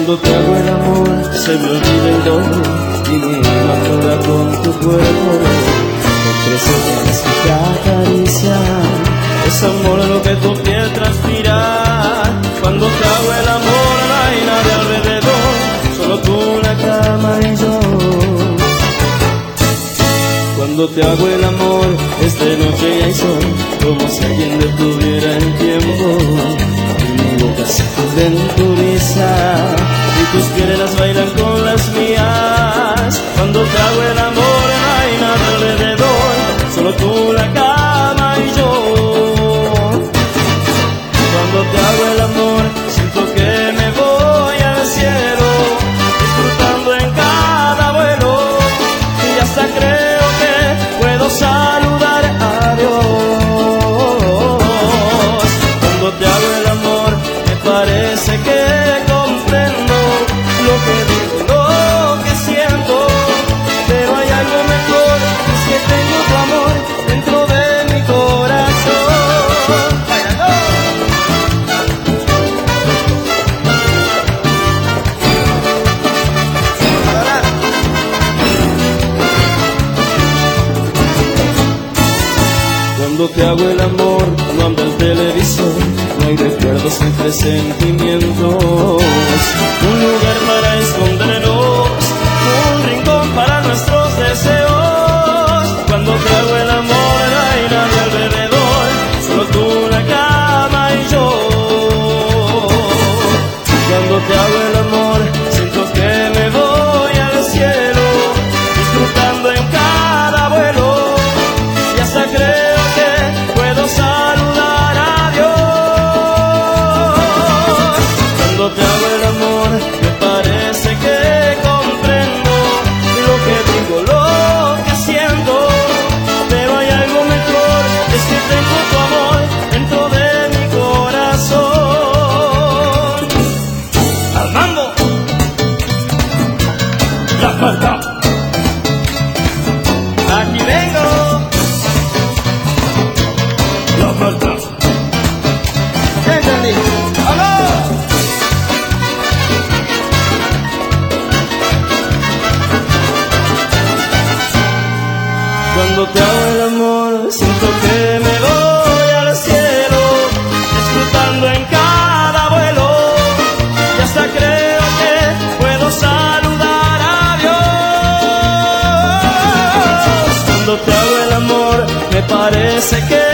Cuando te hago el amor se me olvida el dolor y mi alma aflora con tu cuerpo. Con 13 días que te acarician, es amor lo que tu piel transpira. Cuando te hago el amor no hay nadie alrededor, solo tú, la cama y yo. Cuando te hago el amor es de noche y hay sol, como si alguien detuviera el tiempo. Mi boca se funde en tu risa y tus piernas bailan con las mías. Cuando te hago el amor no hay nada alrededor, solo tú, la cama y yo. Cuando te hago el amor siento que me voy al cielo, disfrutando en cada vuelo, y hasta creo que puedo saludar a Dios. Cuando te hago el amor me parece que comprendo lo que digo, lo que siento, pero hay algo mejor, es que tengo tu amor dentro de mi corazón. Cuando te hago el amor no anda el televisor, no hay recuerdos, hay presentimientos, un lugar para escondernos, un rincón para nuestros deseos. Cuando te hago el amor no hay nadie alrededor, solo tú, la cama y yo. Cuando te hago el amor siento que me voy al cielo, disfrutando en cada vuelo, y hasta creo que puedo saludar a Dios. Cuando te hago el amor me parece que comprendo lo que digo, lo que siento, pero hay algo mejor, es que tengo tu amor dentro de mi corazón. ¡Al mambo! ¡La falta! ¡Aquí vengo! ¡La falta! ¡Entendí! ¡Vamos! Cuando te hago el amor siento que me voy al cielo, disfrutando en cada vuelo, y hasta creo que puedo saludar a Dios. Cuando te hago el amor me parece que